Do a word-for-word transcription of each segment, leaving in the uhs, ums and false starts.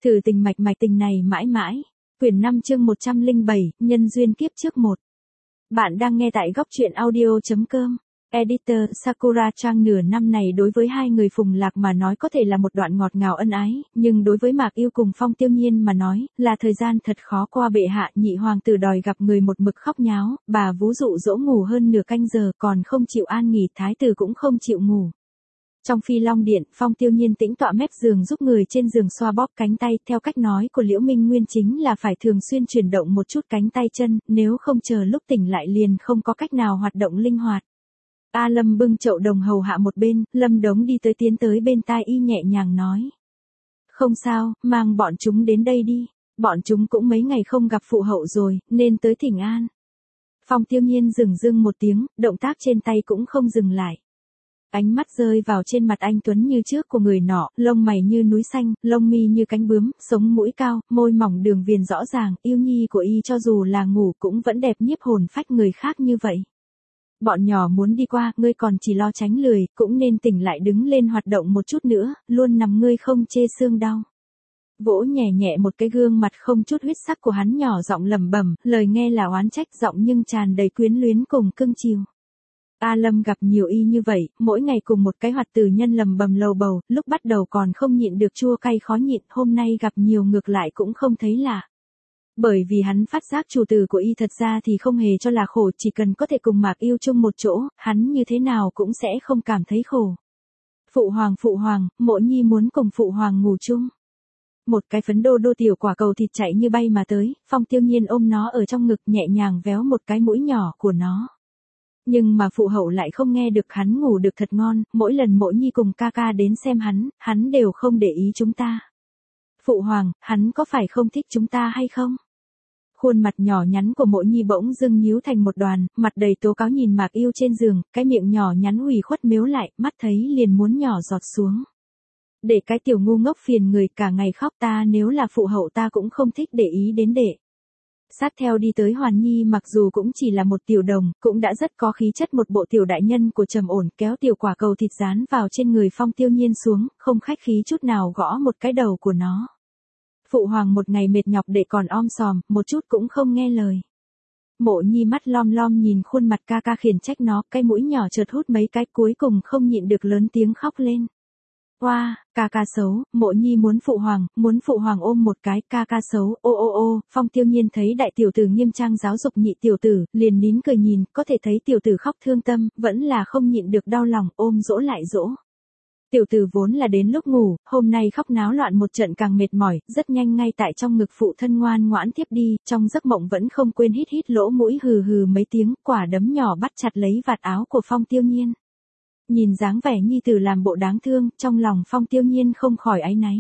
Thử tình mạch mạch tình này mãi mãi. Quyển năm chương một trăm lẻ bảy, nhân duyên kiếp trước một. Bạn đang nghe tại góc truyện audio.com. Editor Sakura Trang. Nửa năm này đối với hai người Phùng Lạc mà nói có thể là một đoạn ngọt ngào ân ái, nhưng đối với Mạc Yêu cùng Phong Tiêu Nhiên mà nói, là thời gian thật khó qua. Bệ hạ nhị hoàng tử đòi gặp người một mực khóc nháo, bà vú dụ dỗ ngủ hơn nửa canh giờ còn không chịu an nghỉ, thái tử cũng không chịu ngủ. Trong Phi Long Điện, Phong Tiêu Nhiên tĩnh tọa mép giường giúp người trên giường xoa bóp cánh tay, theo cách nói của Liễu Minh Nguyên chính là phải thường xuyên chuyển động một chút cánh tay chân, nếu không chờ lúc tỉnh lại liền không có cách nào hoạt động linh hoạt. A Lâm bưng chậu đồng hầu hạ một bên, Lâm Đống đi tới tiến tới bên tai y nhẹ nhàng nói. Không sao, mang bọn chúng đến đây đi, bọn chúng cũng mấy ngày không gặp phụ hậu rồi, nên tới thỉnh an. Phong Tiêu Nhiên dừng dưng một tiếng, động tác trên tay cũng không dừng lại. Ánh mắt rơi vào trên mặt anh tuấn như trước của người nọ, lông mày như núi xanh, lông mi như cánh bướm, sống mũi cao, môi mỏng đường viền rõ ràng, yêu nhi của y cho dù là ngủ cũng vẫn đẹp nhiếp hồn phách người khác như vậy. Bọn nhỏ muốn đi qua, ngươi còn chỉ lo tránh lười, cũng nên tỉnh lại đứng lên hoạt động một chút nữa, luôn nằm ngươi không chê xương đau. Vỗ nhẹ nhẹ một cái gương mặt không chút huyết sắc của hắn, nhỏ giọng lẩm bẩm, lời nghe là oán trách giọng nhưng tràn đầy quyến luyến cùng cưng chiều. A Lâm gặp nhiều y như vậy, mỗi ngày cùng một cái hoạt tử nhân lầm bầm lầu bầu, lúc bắt đầu còn không nhịn được chua cay khó nhịn, hôm nay gặp nhiều ngược lại cũng không thấy lạ. Bởi vì hắn phát giác chủ tử của y thật ra thì không hề cho là khổ, chỉ cần có thể cùng Mạc Yêu chung một chỗ, hắn như thế nào cũng sẽ không cảm thấy khổ. Phụ hoàng phụ hoàng, Mộ Nhi muốn cùng phụ hoàng ngủ chung. Một cái phấn đô đô tiểu quả cầu thịt chạy như bay mà tới, Phong Tiêu Nhiên ôm nó ở trong ngực nhẹ nhàng véo một cái mũi nhỏ của nó. Nhưng mà phụ hậu lại không nghe được, hắn ngủ được thật ngon, mỗi lần Mộ Nhi cùng ca ca đến xem hắn, hắn đều không để ý chúng ta. Phụ hoàng, hắn có phải không thích chúng ta hay không? Khuôn mặt nhỏ nhắn của Mộ Nhi bỗng dưng nhíu thành một đoàn, mặt đầy tố cáo nhìn Mạc Yêu trên giường, cái miệng nhỏ nhắn ủy khuất mếu lại, mắt thấy liền muốn nhỏ giọt xuống. Để cái tiểu ngu ngốc phiền người cả ngày khóc, ta nếu là phụ hậu ta cũng không thích để ý đến đệ. Sát theo đi tới Hoàn Nhi, mặc dù cũng chỉ là một tiểu đồng, cũng đã rất có khí chất, một bộ tiểu đại nhân của trầm ổn, kéo tiểu quả cầu thịt dán vào trên người Phong Tiêu Nhiên xuống, không khách khí chút nào gõ một cái đầu của nó. Phụ hoàng một ngày mệt nhọc để còn om sòm, một chút cũng không nghe lời. Mộ Nhi mắt lom lom nhìn khuôn mặt ca ca khiển trách nó, cái mũi nhỏ chợt hút mấy cái, cuối cùng không nhịn được lớn tiếng khóc lên. Oa, wow, ca ca xấu, Mộ Nhi muốn phụ hoàng, muốn phụ hoàng ôm một cái, ca ca xấu, ô ô ô. Phong Tiêu Nhiên thấy đại tiểu tử nghiêm trang giáo dục nhị tiểu tử, liền nín cười nhìn, có thể thấy tiểu tử khóc thương tâm, vẫn là không nhịn được đau lòng, ôm dỗ lại dỗ. Tiểu tử vốn là đến lúc ngủ, hôm nay khóc náo loạn một trận càng mệt mỏi, rất nhanh ngay tại trong ngực phụ thân ngoan ngoãn tiếp đi, trong giấc mộng vẫn không quên hít hít lỗ mũi hừ hừ mấy tiếng, quả đấm nhỏ bắt chặt lấy vạt áo của Phong Tiêu Nhiên. Nhìn dáng vẻ nhi tử làm bộ đáng thương, trong lòng Phong Tiêu Nhiên không khỏi áy náy.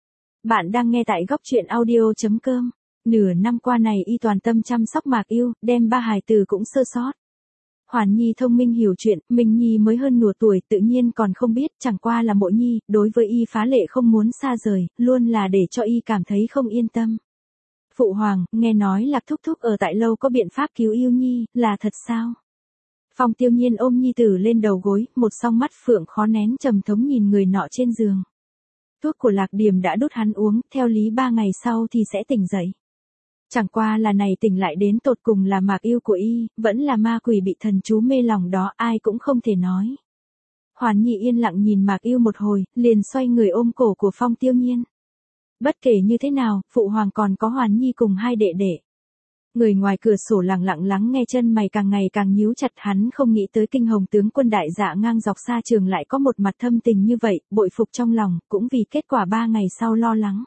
Bạn đang nghe tại góc truyện audio.com. Nửa năm qua này y toàn tâm chăm sóc Mạc Yêu, đem ba hài tử cũng sơ sót. Hoàn Nhi thông minh hiểu chuyện, Minh Nhi mới hơn nửa tuổi, tự nhiên còn không biết, chẳng qua là Mộ Nhi, đối với y phá lệ không muốn xa rời, luôn là để cho y cảm thấy không yên tâm. Phụ hoàng, nghe nói Lạc thúc thúc ở tại lâu có biện pháp cứu Yêu Nhi, là thật sao? Phong Tiêu Nhiên ôm nhi tử lên đầu gối, một song mắt phượng khó nén trầm thống nhìn người nọ trên giường. Thuốc của Lạc Điềm đã đút hắn uống, theo lý ba ngày sau thì sẽ tỉnh dậy. Chẳng qua là này tỉnh lại đến tột cùng là Mạc Yêu của y, vẫn là ma quỷ bị thần chú mê lòng đó, ai cũng không thể nói. Hoàn Nhi yên lặng nhìn Mạc Yêu một hồi, liền xoay người ôm cổ của Phong Tiêu Nhiên. Bất kể như thế nào, phụ hoàng còn có Hoàn Nhi cùng hai đệ đệ. Người ngoài cửa sổ lặng lặng lắng nghe, chân mày càng ngày càng nhíu chặt, hắn không nghĩ tới Kinh Hồng tướng quân đại dạ ngang dọc xa trường lại có một mặt thâm tình như vậy, bội phục trong lòng, cũng vì kết quả ba ngày sau lo lắng.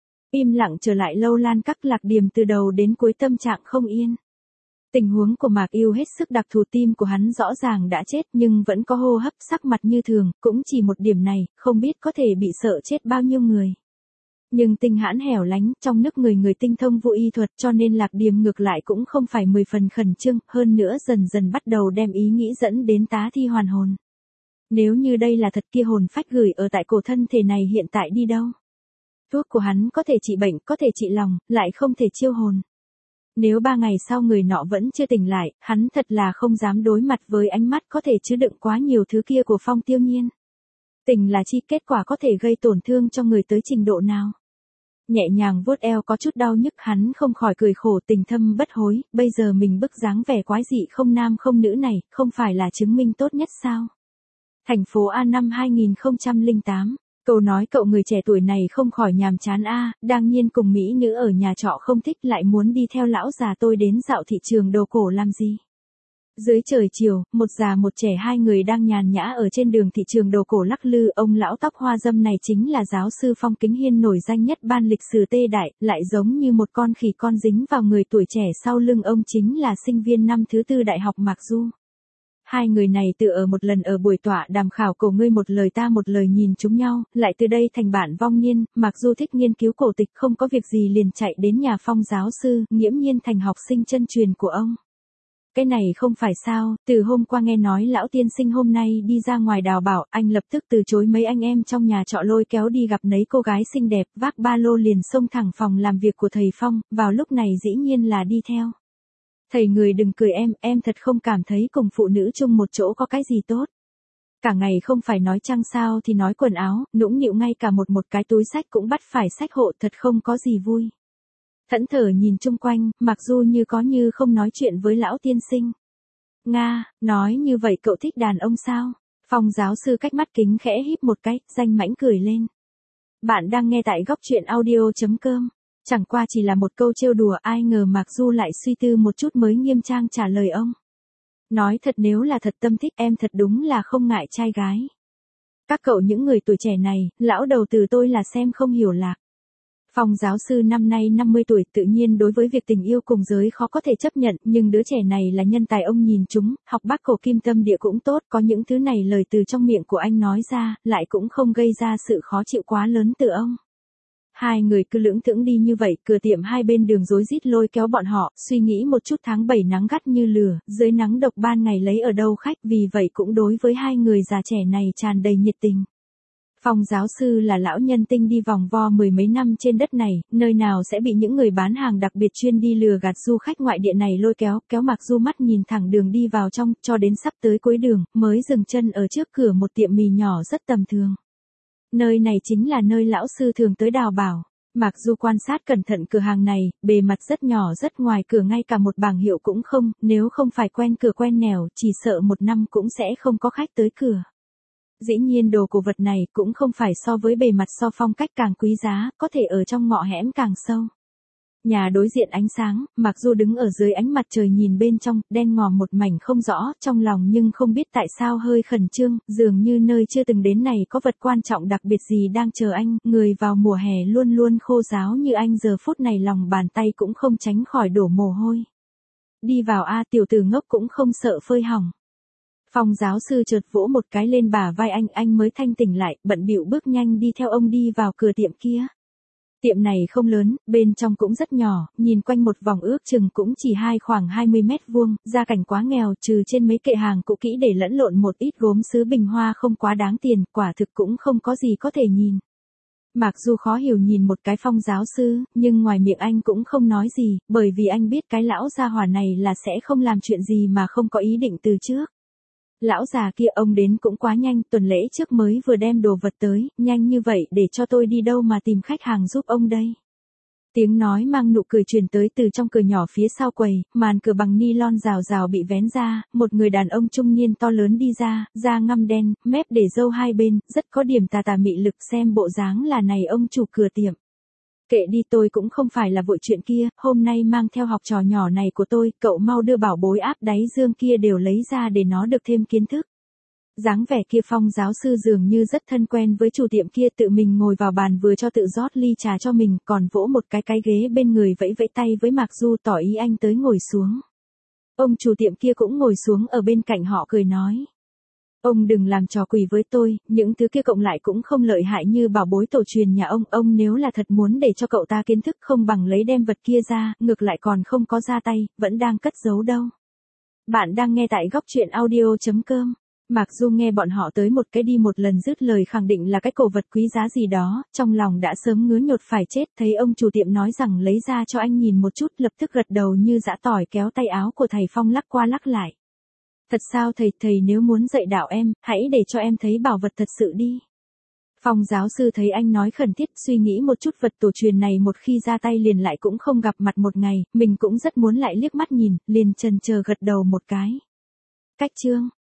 Im lặng trở lại Lâu Lan Các, Lạc Điềm từ đầu đến cuối tâm trạng không yên. Tình huống của Mạc Yêu hết sức đặc thù, tim của hắn rõ ràng đã chết nhưng vẫn có hô hấp, sắc mặt như thường, cũng chỉ một điểm này, không biết có thể bị sợ chết bao nhiêu người. Nhưng Tinh Hãn hẻo lánh, trong nước người người tinh thông vụ y thuật, cho nên Lạc Điềm ngược lại cũng không phải mười phần khẩn trương, hơn nữa dần dần bắt đầu đem ý nghĩ dẫn đến tá thi hoàn hồn. Nếu như đây là thật, kia hồn phách gửi ở tại cổ thân thể này hiện tại đi đâu? Thuốc của hắn có thể trị bệnh, có thể trị lòng, lại không thể chiêu hồn. Nếu ba ngày sau người nọ vẫn chưa tỉnh lại, hắn thật là không dám đối mặt với ánh mắt có thể chứa đựng quá nhiều thứ kia của Phong Tiêu Nhiên. Tình là chi, kết quả có thể gây tổn thương cho người tới trình độ nào? Nhẹ nhàng vuốt eo có chút đau nhức hắn không khỏi cười khổ tình thâm bất hối, bây giờ mình bức dáng vẻ quái dị không nam không nữ này, không phải là chứng minh tốt nhất sao? Thành phố A năm hai nghìn không trăm lẻ tám, câu nói cậu người trẻ tuổi này không khỏi nhàm chán a, đang nhiên cùng mỹ nữ ở nhà trọ không thích lại muốn đi theo lão già tôi đến dạo thị trường đồ cổ làm gì? Dưới trời chiều, một già một trẻ hai người đang nhàn nhã ở trên đường thị trường đồ cổ lắc lư, ông lão tóc hoa dâm này chính là giáo sư Phong Kính Hiên nổi danh nhất ban lịch sử Tê Đại, lại giống như một con khỉ con dính vào người tuổi trẻ sau lưng ông chính là sinh viên năm thứ tư đại học Mạc Du. Hai người này tự ở một lần ở buổi tọa đàm khảo cổ ngươi một lời ta một lời nhìn chúng nhau, lại từ đây thành bạn vong niên, Mạc Du thích nghiên cứu cổ tịch không có việc gì liền chạy đến nhà Phong giáo sư, nghiễm nhiên thành học sinh chân truyền của ông. Cái này không phải sao, từ hôm qua nghe nói lão tiên sinh hôm nay đi ra ngoài đào bảo, anh lập tức từ chối mấy anh em trong nhà trọ lôi kéo đi gặp nấy cô gái xinh đẹp, vác ba lô liền xông thẳng phòng làm việc của thầy Phong, vào lúc này dĩ nhiên là đi theo. Thầy người đừng cười em, em thật không cảm thấy cùng phụ nữ chung một chỗ có cái gì tốt. Cả ngày không phải nói trăng sao thì nói quần áo, nũng nịu ngay cả một một cái túi sách cũng bắt phải sách hộ thật không có gì vui. Thẫn thờ nhìn chung quanh, mặc dù như có như không nói chuyện với lão tiên sinh. Nga, nói như vậy cậu thích đàn ông sao? Phong giáo sư cách mắt kính khẽ híp một cái, danh mãnh cười lên. Bạn đang nghe tại góc truyện audio chấm com. Chẳng qua chỉ là một câu trêu đùa ai ngờ Mạc Du lại suy tư một chút mới nghiêm trang trả lời ông. Nói thật nếu là thật tâm thích em thật đúng là không ngại trai gái. Các cậu những người tuổi trẻ này, lão đầu từ tôi là xem không hiểu lạc. Phong giáo sư năm nay năm mươi tuổi tự nhiên đối với việc tình yêu cùng giới khó có thể chấp nhận, nhưng đứa trẻ này là nhân tài ông nhìn chúng, học bác cổ kim tâm địa cũng tốt, có những thứ này lời từ trong miệng của anh nói ra, lại cũng không gây ra sự khó chịu quá lớn từ ông. Hai người cứ lững thững đi như vậy, cửa tiệm hai bên đường rối rít lôi kéo bọn họ, suy nghĩ một chút tháng bảy nắng gắt như lửa, dưới nắng độc ban ngày lấy ở đâu khách, vì vậy cũng đối với hai người già trẻ này tràn đầy nhiệt tình. Phong giáo sư là lão nhân tinh đi vòng vo mười mấy năm trên đất này, nơi nào sẽ bị những người bán hàng đặc biệt chuyên đi lừa gạt du khách ngoại địa này lôi kéo, kéo Mạc Du mắt nhìn thẳng đường đi vào trong, cho đến sắp tới cuối đường, mới dừng chân ở trước cửa một tiệm mì nhỏ rất tầm thường. Nơi này chính là nơi lão sư thường tới đào bảo. Mạc Du quan sát cẩn thận cửa hàng này, bề mặt rất nhỏ rất ngoài cửa ngay cả một bảng hiệu cũng không, nếu không phải quen cửa quen nẻo, chỉ sợ một năm cũng sẽ không có khách tới cửa. Dĩ nhiên đồ cổ vật này cũng không phải so với bề mặt so phong cách càng quý giá, có thể ở trong ngõ hẻm càng sâu. Nhà đối diện ánh sáng, Mạc Du đứng ở dưới ánh mặt trời nhìn bên trong, đen ngòm một mảnh không rõ, trong lòng nhưng không biết tại sao hơi khẩn trương, dường như nơi chưa từng đến này có vật quan trọng đặc biệt gì đang chờ anh, người vào mùa hè luôn luôn khô ráo như anh giờ phút này lòng bàn tay cũng không tránh khỏi đổ mồ hôi. Đi vào a tiểu tử ngốc cũng không sợ phơi hỏng. Phong giáo sư chợt vỗ một cái lên bả vai anh, anh mới thanh tỉnh lại, bận bịu bước nhanh đi theo ông đi vào cửa tiệm kia. Tiệm này không lớn, bên trong cũng rất nhỏ, nhìn quanh một vòng ước chừng cũng chỉ hai khoảng hai mươi mét vuông, gia cảnh quá nghèo, trừ trên mấy kệ hàng cũ kỹ để lẫn lộn một ít gốm sứ bình hoa không quá đáng tiền, quả thực cũng không có gì có thể nhìn. Mạc Du khó hiểu nhìn một cái Phong giáo sư, nhưng ngoài miệng anh cũng không nói gì, bởi vì anh biết cái lão gia hỏa này là sẽ không làm chuyện gì mà không có ý định từ trước. Lão già kia ông đến cũng quá nhanh, tuần lễ trước mới vừa đem đồ vật tới, nhanh như vậy để cho tôi đi đâu mà tìm khách hàng giúp ông đây. Tiếng nói mang nụ cười truyền tới từ trong cửa nhỏ phía sau quầy, màn cửa bằng ni lon rào rào bị vén ra, một người đàn ông trung niên to lớn đi ra, da ngăm đen, mép để râu hai bên, rất có điểm tà tà mị lực xem bộ dáng là này ông chủ cửa tiệm. Kệ đi tôi cũng không phải là vội chuyện kia, hôm nay mang theo học trò nhỏ này của tôi, cậu mau đưa bảo bối áp đáy dương kia đều lấy ra để nó được thêm kiến thức. Dáng vẻ kia Phong giáo sư dường như rất thân quen với chủ tiệm kia tự mình ngồi vào bàn vừa cho tự rót ly trà cho mình, còn vỗ một cái cái ghế bên người vẫy vẫy tay với Mạc Du tỏ ý anh tới ngồi xuống. Ông chủ tiệm kia cũng ngồi xuống ở bên cạnh họ cười nói. Ông đừng làm trò quỷ với tôi, những thứ kia cộng lại cũng không lợi hại như bảo bối tổ truyền nhà ông, ông nếu là thật muốn để cho cậu ta kiến thức không bằng lấy đem vật kia ra, ngược lại còn không có ra tay, vẫn đang cất giấu đâu. Bạn đang nghe tại góc truyện audio chấm com. Mạc Du nghe bọn họ tới một cái đi một lần dứt lời khẳng định là cái cổ vật quý giá gì đó, trong lòng đã sớm ngứa nhột phải chết, thấy ông chủ tiệm nói rằng lấy ra cho anh nhìn một chút, lập tức gật đầu như dã tỏi kéo tay áo của thầy Phong lắc qua lắc lại. Thật sao thầy, thầy nếu muốn dạy đạo em, hãy để cho em thấy bảo vật thật sự đi. Phong giáo sư thấy anh nói khẩn thiết, suy nghĩ một chút, vật tổ truyền này một khi ra tay liền lại cũng không gặp mặt một ngày, mình cũng rất muốn lại liếc mắt nhìn, liền chần chờ gật đầu một cái. Cách chương